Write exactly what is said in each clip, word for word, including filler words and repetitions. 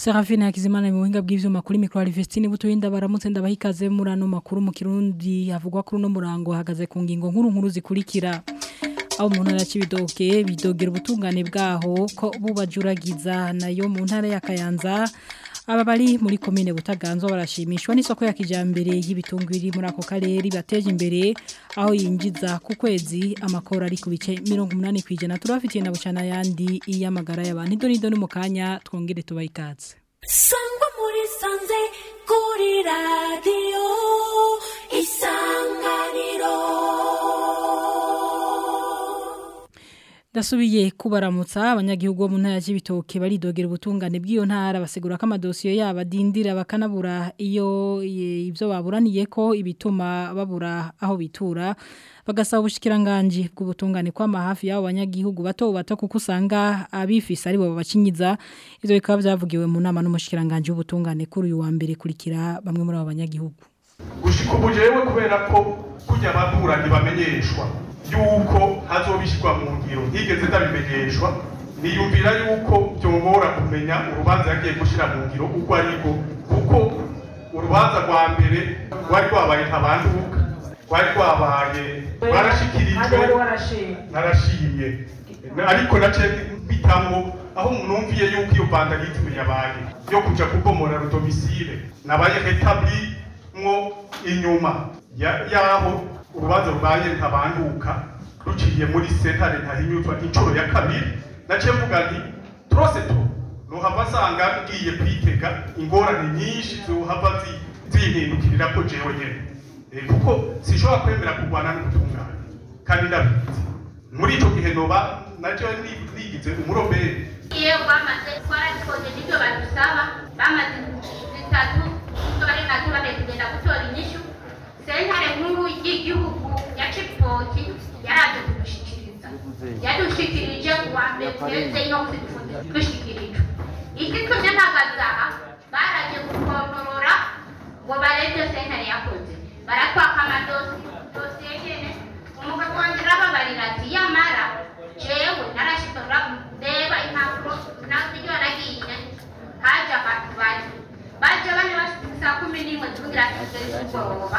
Serafine Hakizimana mu buhinga bw'ivyuma kuri micro Alvestine butoyinda baramutse ndabahikaze murano makuru mu Kirundi havugwa kuri no murango hagaze ku ngingo nkuru nkuru zikurikira aho mu ntara y'Ibidoke bidogera ubutungane bwaho ko bubajuragiza nayo mu ntara ya Kayanza aba bari muri komine Butaganzwa barashimishwa n'isoko ya kijambere y'ibitungwiri muri ako karere bateje imbere aho yinjiza ku kwezi amakora ari ku bice mirongo umunani kwijana turafitiye na bucana yandi iyamagara y'abantu idonido no mukanya twongere tubayikaze Sangwa muri sanze kuri radio Isanganiro Dasubiye kubaramutsa abanyagihugu bo mu ntara y'Ibitoke baridogera ubutungane bw'iyo ntara basegura ko amadosiyo yabo adindira bakanabura iyo ivyo baburaniye ko ibituma babura aho bitura bagasaba ubushikiranganje bw'ubutungane kwa mahafi y'abo banyagihugu bato bato kuko usanga abifisa ari bo babacinyiza ivyo bikaba byavugiwe mu nama n'umushikiranganje w'ubutungane kuri uyu wa mbere kurikira bamwe muri abo banyagihugu gushika ubujewe kubera ko kujya ababuranye bamenyeshwa yuko hazobishirwa mu ngiro ntigeze ndabimenyeshwa niyumvira yuko byongora kumenya urubanza yagiye gushira mu ngiro uko ariko kuko urubanza rwa mbere rwari rwabaye ntabanduka rwari rwabaye barashikirijwe narashimye ariko nace bitamwo aho numviye yuko iyo vandalisme yabaye yo kuja kubomora rudomisile nabaye rétabli mwo inyuma yaho urubanza rubaye ntabanduka ruciye muri sentare ntahinyuzwa incuro ya kabiri nace mvuga nti trose to no habasanga ngiye kwitega ingorane nyinshi zo hava zihindukirira ko jewe nyene e, kuko sishobora kwemera kurwana n'ubutungane kandi ndabizi muri ico gihe noba naje nigize umurobere iyo bamaze twarabikoze n'ibyo badusaba bamaze bitatu bari natu bagenda gutora inyishu sentare nkuru y'igihugu ya Chipoti yaraje kudushikiriza yadushikirije kuwa mbere no kudushikirije iki tuje ntagazaha baraje gukontorora ngo barete sentare yakoze barakwaka amadosi dosiye nyene umugabo wanje rababarira ati yamara jewe narashikora ndeba impapuro naziyo nagiye haje abantu bari baje bane bashikisa kumi n'imwe tugira tuzerwa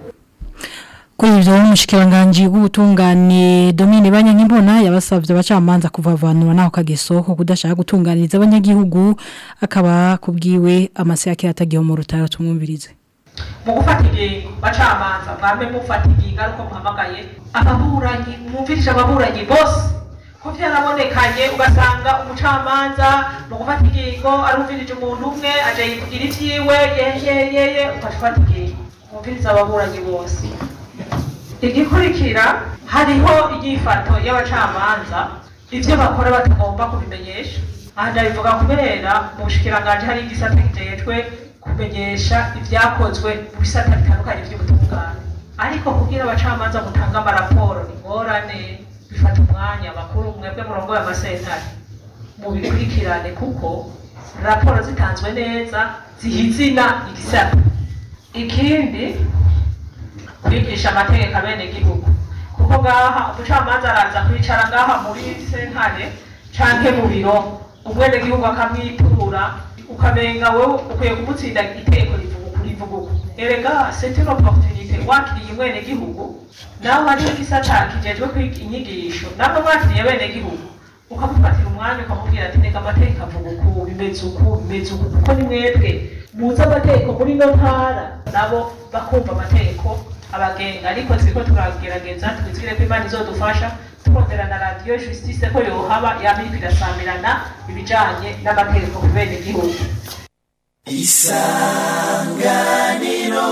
Kuri ivyo umushikiranganje w'ubutungane Domine Banyankimbona yabasavye abacamanza kuvavanura naho kageso ko kudashaka gutunganiriza abanyagihugu akaba kubwiwe amase yake atagiye mu rutaro tumwumvirize mu gufata ingingo bacamanza bambe mufata ingingo ariko muhamagaye ababuranyi mwumvirije ababuranyi bose ko byarabonekanye ugasanga umucamanza mu gufata ingingo arumvirije umuntu umwe aje yivugira ivyiwe yeyeyeye ufashata ingingo mwumvirize ababuranyi bose igikurikira hariho igifato y'abacamanza ivyo bakora batagomba kubimenyesha aha ndabivuga kubera mu bushikiranganje hari igisata kijejwe kumenyesha ivyakozwe mu bisata bitandukanye by'ubutungane ariko kugira abacamanza mutanga amaraporo n'ingorane bifata umwanya bakuru mwebwe murongo y'amasentare mu bikurikirane kuko raporo zitanzwe neza zihizina igisata ikindi kwigisha amategeko abene gihugu kuko gaha umucamanza araza kwicara ngaha muri sentare canke mu biro umwene gihugu akamwitura ukamenga wewe ukwiye kumutsinda iteko rivuga erega c'est une opportunité wakiriye umwene gihugu nawe ari igisata kijejwe kwiga inyigisho nabwo mwakiriye bene gihugu ukamufatira umwanya ukamubwira ati reka amategeko avuga uku bimeze uku bimeze uku kuko ni mwebwe muzi amategeko muri no ntara nabo bakumva amategeko abagenga ariko ziko turagerageza twizire ko Imana izodufasha tukondera na radio justice ko yohaba yamiri birasamirana ibijanye n'amategeko kubene gihugu Isanganiro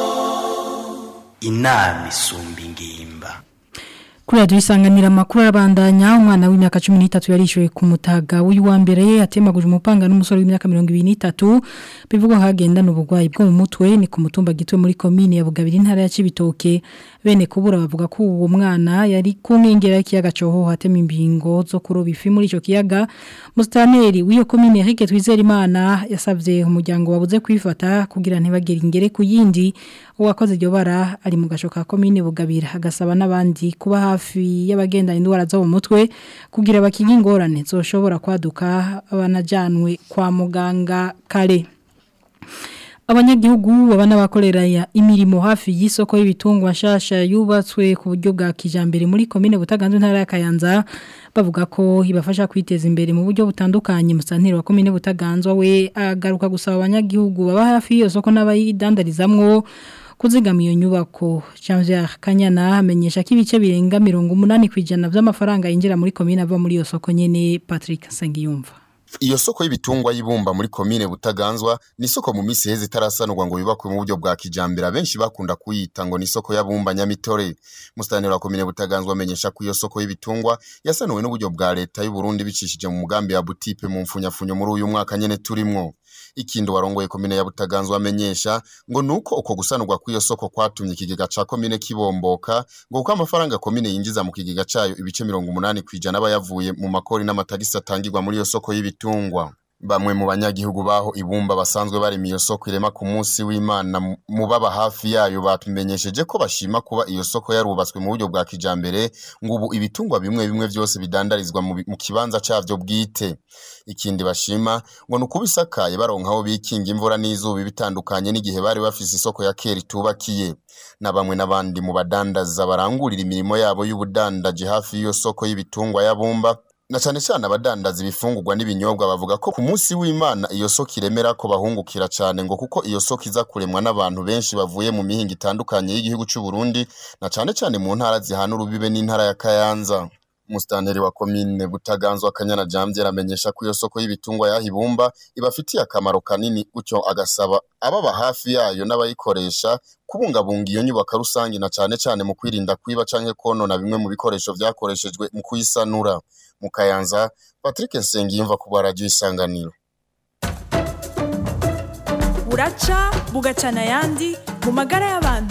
inama isumba ingimba Kuri radio Isanganira makuru arabandanya umwana w'imyaka cumi n'itatu yarishoye ku mutaga w'uyu wa mbere yatemaguje umupanga n'umusore w'imyaka mirongo ibiri n'itatu bivugwa hagenda n'ubugwayi bwo mu mutwe ni ku mutumba gitwe muri commune ya Bugabira intara ya Cibitoke bene kubura bavuga ko uwo mwana yari ku nkengera y'ikiyaga coho hatema imbingo zo kuroba ifi muri ico kiyaga mustaneri w'iyo commune Eric Twizerimana yasavye umuryango wabuze kwifata kugira ntibagere ingere ku yindi uwakoze iryo bara ari mu gashoka komine Bugabira agasaba n'abandi kuba hafi y'abagenda indwara zo mu mutwe kugira bakinga ingorane zoshobora kwaduka abanajanwe kwa muganga kare. Abanyagihugu babana bakorera ya imirimo hafi y'isoko y'ibitungwa nshasha yubatswe ku buryo bwa kijambere muri komine Butaganzwe ntara ya Kayanza bavuga ko ibafasha kwiteza imbere mu buryo butandukanye. Musanteri wa komine Butaganzwe we agaruka gusaba abanyagihugu baba hafi y'iyo soko n'abayidandarizamwo kuzigama iyo nyubako. Jean-Pierre Kanyana amenyesha ko ibice birenga mirongo umunani kwijana by'amafaranga yinjira muri komine ava muri iyo soko nyene. Patrick Sengiyumva. Iyo soko y'ibitungwa y'ibumba muri komine Butaganzwa ni soko mu misi heze itarasanurwa ngo bibakwe mu buryo bwa kijambere abenshi bakunda kuyita ngo ni soko ya bumba Nyamitore. Musitanteri wa komine Butaganzwa amenyesha ko iyo soko y'ibitungwa yasanuwe n'uburyo bwa leta y'u Burundi bicishije mu mugambi ya butipe mu mfunyafunyo muri uyu mwaka nyene turimwo. Ikindi warongoye komine ya Butaganzwa amenyesha ngo nuko uko gusanurwa kw'iyo soko kwatumye ikigega ca komine kibomboka ngo uko amafaranga komine yinjiza mu kigega cayo ibice mirongo umunani kwijana bayavuye mu makori n'amatagisi atangirwa muri iyo soko y'ibitungwa. Bamwe mu banyagihugu baho ibumba basanzwe bari miyo soko irema ku munsi w'Imana mu baba hafi yayo batumenyesheje ko bashima kuba iyo soko yarubatswe mu buryo bwa kijambere ngo ubu ibitungwa bimwe bimwe byose bidandarizwa mu, mu kibanza cavyo bwite. Ikindi bashima ngo nukubisakaye baronkaho bikinga imvura n'izuba bitandukanye n'igihe bari bafise isoko ya kera itubakiye. Na bamwe n'abandi mu badandaza barangurira imirimo yabo y'ubudandaje hafi y'iyo soko y'ibitungwa ya bumba na cyane cyane abadandaza ibifungurwa n'ibinyobwa bavuga ko ku munsi w'Imana iyo soko iremera ko bahungukira cyane ngo kuko iyo soko iza kuremwa n'abantu benshi bavuye mu mihinga itandukanye y'igihugu cy'u Burundi na cyane cyane mu ntara zihana urubibe n'intara ya Kayanza. Musitanteri wa komine Butaganzwa Kanyana Jean amenyesha ko iyo soko y'ibitungwa yahibumba ibafitiye akamaro kanini ucyo agasaba ababa hafi yayo n'abayikoresha kubungabunga iyo nyubako rusangi na cyane cyane mu kwirinda kwiba canke konona bimwe mu bikoresho vyakoreshejwe mu kuyisanura. Mu Kayanza, Patrick Nsengiyumva ku Radio Isanganiro. Buraca bugacana yandi mu magara y'abantu.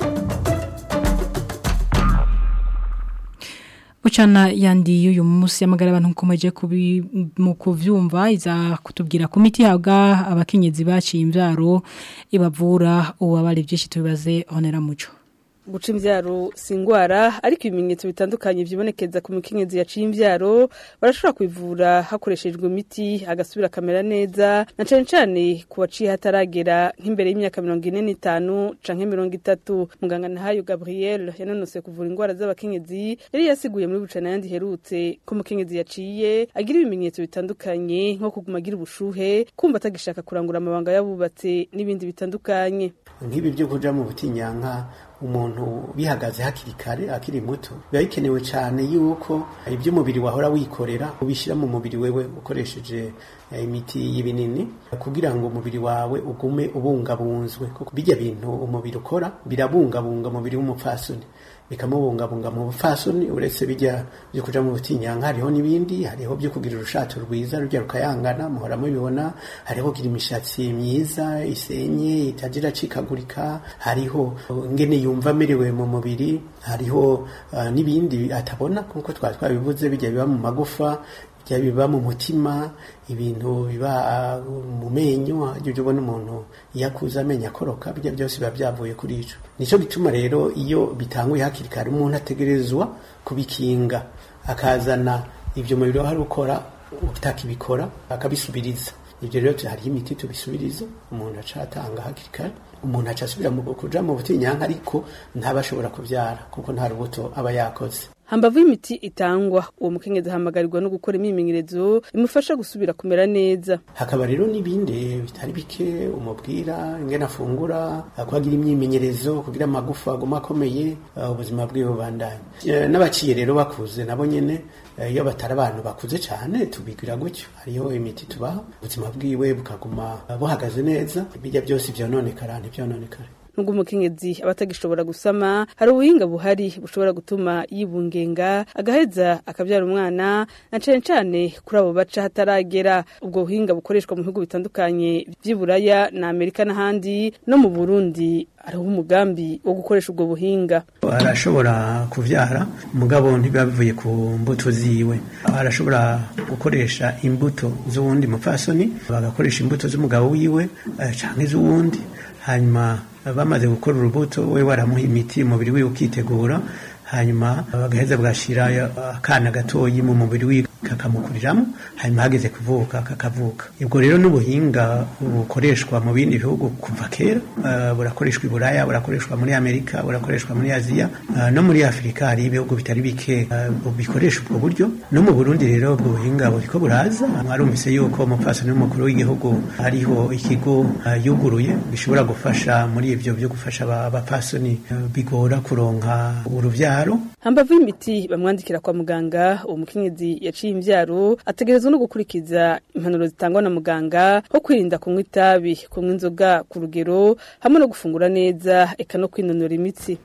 Bucana yandi y'uyu munsi y'amagara y'abantu nkomeje kubi mu kuvyumva iza kutubwira ku miti habwa abakenyezi baciye imvyaro ibavura ubabare byinshi tubibaze Honera Muco. Guca imvyaro singwara ariko ibimenyetso bitandukanye vyibonekeza ku mukenyezi yaciye imvyaro barashobora kwivura hakoreshejwe imiti agasubira kamera neza na cyane cyane ku baciye hataragera nk'imbere y'imyaka mirongo ine n'itanu canke mirongo itatu. Muganga Nahayo Gabriel yanonose kuvura ingwara z'abakenyezi yari yasiguye muri bucana yandi herutse ko mukenyezi yaciye agira ibimenyetso bitandukanye nko kuguma agira ubushuhe, kumva atagishaka kurangura amabanga yabubatse n'ibindi bitandukanye. Nk'ibi byo kuja mu butinyanka umuntu bihagaze hakiri kare akiri muto biba bikenewe cyane yuko ibyo umubiri wahora wikorera ubishyira mu mubiri wewe ukoresheje imiti y'ibinini kugira ngo umubiri wawe ugume ubungabunzwe kuko bijya bintu umubiri ukora birabungabunga umubiri w'umupfasoni bikamubungabunga mu bupfasoni uretse bijya byo kuja mu butinyanka hariho n'ibindi hariho byo kugira urushato rwiza rujya rukayangana muhora mubibona hariho kugira imishatsi myiza isenye itagira cikagurika hariho ngene yumva amerewe mu mubiri hariho uh, n'ibindi atabona kuko twari twabivuze bijya biba mu magufa bijya biba mu mutima ibintu biba uh, mu menyo ajye ubona umuntu yakuza amenya akoroka bijya byose biba byavuye kuri ico. Nico bituma rero iyo bitanguye hakiri kare umuntu ategerezwa kubikinga akazana ivyo mubiri hari ukora utakibikora akabisubiriza. Ibyo rero hari imiti tubisubiriza umuntu acatanga hakiri kare umuntu acasubira mu kuja mu butinyanka ariko ntabashobora kuvyara kuko nta rubuto aba yakoze. Hambavu imiti itangwa uwo mukenyezi hamagarirwa no gukora imimenyerezo imufasha gusubira kumera neza. Hakaba rero nibinde bitari bike umubwira ingena afungura akwagira imyimenyerezo kugira amagufa aguma akomeye ubuzima bwe bubandanye. N'abaciye rero bakuze nabo nyene iyo batari abantu bakuze cyane tubigira gutyo hariho imiti tubaha ubuzima bwiwe bukaguma buhagaze neza bijya byose byononekara ntibyononekare. Nubwo umukenyezi abatagishobora gusama hari ubuhinga buhari bushobora gutuma yibungenga agaheza akabyara umwana na cyane cyane kuri abo baca hataragera. Ubwo buhinga bukoreshwa mu bihugu bitandukanye by'Iburaya na Amerika n'ahandi no mu Burundi hariho umugambi wo gukoresha ubwo buhinga. Arashobora kuvyara umugabo ntibavuye ku mbuto ziwe arashobora gukoresha imbuto z'uwundi mupfasoni bagakoresha imbuto z'umugabo wiwe canke z'uwundi hanyuma bamaze gukora urubuto we waramuha imiti umubiri wiwe ukitegura hanyuma bagaheza bwashira akana gatoyi mu mubiri wiwe kakamukuriramo hanyuma hageze kuvuka kakavuka. Ubwo rero n'ubuhinga bukoreshwa mu bindi bihugu kuva kera, uh, burakoreshwa i Buraya, burakoreshwa muri Amerika, burakoreshwa muri Aziya, uh, no muri Afrika hari ibihugu bitari bike uh, bikoresha ubwo buryo. No mu Burundi rero ubwo buhinga buriko buraza. Mwarumvise yuko umupfasoni w'umukuru w'igihugu hariho ikigo uh, yuguruye bishobora gufasha muri ivyo byo gufasha abapfasoni uh, bigora kuronka uruvyaro. Hambavu y'imiti bamwandikira kwa muganga, uwo mukenyezi yaciye imvyaro ategerezwa no gukurikiza impanuro zitangwa na muganga nko kwirinda kunywa itabi, kunywa inzoga ku rugero, hamwe no gufungura neza eka no kwinonora imitsi.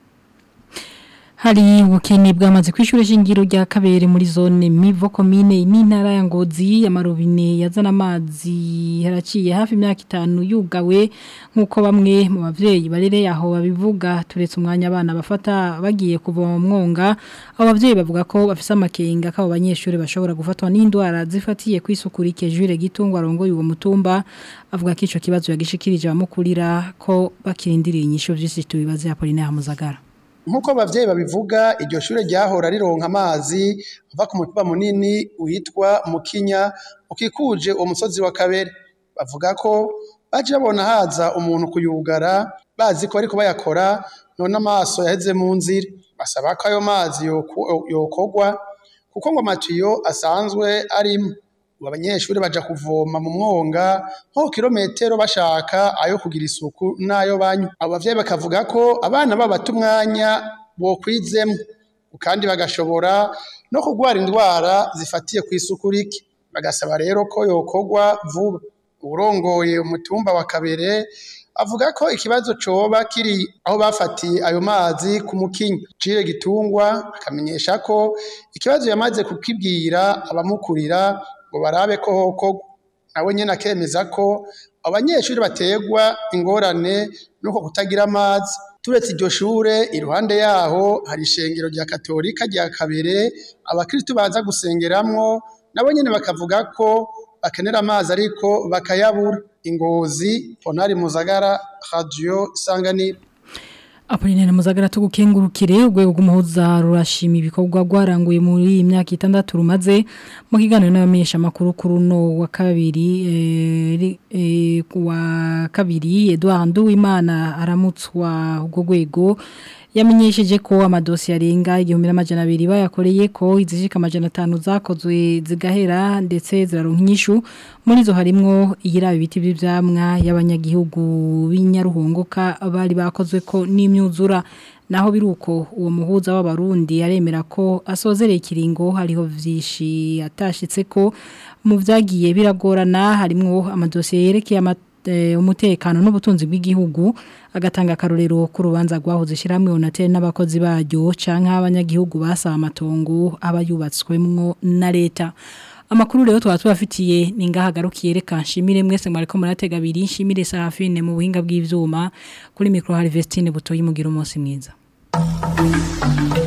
Hari ubukene bwamaze kwishura shingiro rya Kabere muri zone Mivo commune n'intara ya Ngozi, amarobine yazana amazi haraciye hafi imyaka itanu yugawe nkuko bamwe mu bavyeyi barereye aho babivuga. Turetse umwanya abana bafata bagiye kuvoma mu mwonga, abo bavyeyi bavuga ko bafise amakenga ko abo banyeshuri bashobora gufatwa n'indwara zifatiye kwisukurike. Jure Gitungwa arongoye uwo mutumba avuga ko ico kibazo yagishikirije abamukurira ko bakirindiriye inyisho vy'isi tubibaze Apollinaire Muzagara. Nkuko bavyeyi babivuga, iryo shure ryahora rironka amazi ava ku mutumba munini witwa Mukinya ukikuje uwo musozi wa Kabere. Bavuga ko baje babona haza umuntu kuyugara, bazi ko ariko bayakora, none amaso yaheze mu nzira. Basaba ko ayo mazi yokogwa kuko ngo amatiyo asanzwe arimo. Abanyeshuri baja kuvoma mu mwonga nko kilometero bashaka ayo kugira isuku nayo banyu. Abavyeyi bakavuga ko abana babata umwanya bo kwizemo kandi bagashobora no kugwara indwara zifatiye ku isuku rike. Bagasaba rero ko yokogwa vuba. Urongoye umutumba wa Kabere avuga ko ikibazo coba kiri aho bafatiye ayo mazi ku Mukinya. Jire Gitungwa akamenyesha ko ikibazo yamaze kukibwira abamukurira ngo barabe ko hoko. Nawe nyene akemeza ko abanyeshuri bategwa ingorane nuko kutagira amazi. Turetse iryo shure, iruhande yaho hari ishengero rya Katolika rya Kabere abakristo baza gusengeramwo, nabo nyene bakavuga ko bakenera amazi ariko bakayabura. Ingozi, Ponari Muzagara, Radio Isanganiro. Apollinaire Muzagara tugukengurukire. Urwego rw'umuhuza rurashima ibikorwa rwaranguye muri imyaka itandatu rumaze mu kiganiro n'abamenyesha makuru kuri no wa kabiri eh, eh, wa kabiri Edouard Nduwimana aramutswa ubwo rwego. Yamenyesheje ko amadosi yarenga igihumbi n'amajana abiri bayakoreye ko izishika amajana atanu zakozwe zigahera ndetse ziraronka inyishu. Muri zo harimwo iyiraba ibiti by'ivyamwa y'abanyagihugu b'Inyaruhongoka bari bakozwe ko n'imyuzura. Naho biruko uwo muhuza w'abarundi yaremera ko asozereye ikiringo hariho vyishi atashitse ko mu vyagiye biragorana, harimwo amadosiye yerekeye ama umutekano n'ubutunzi bw'igihugu. Agatanga karorero ku rubanza rwahoze shiramwe Onatel n'abakozi baryo canka abanyagihugu basaba amatongo abayubatswemwo na leta. Amakuru rero twa tubafitiye ningahagarukiye reka nshimire mwese mwariko muratega abiri. Nshimire Safine mu buhinga bw'ivyuma, kuri micro hari Vestine Butoyi mugira umunsi mwiza.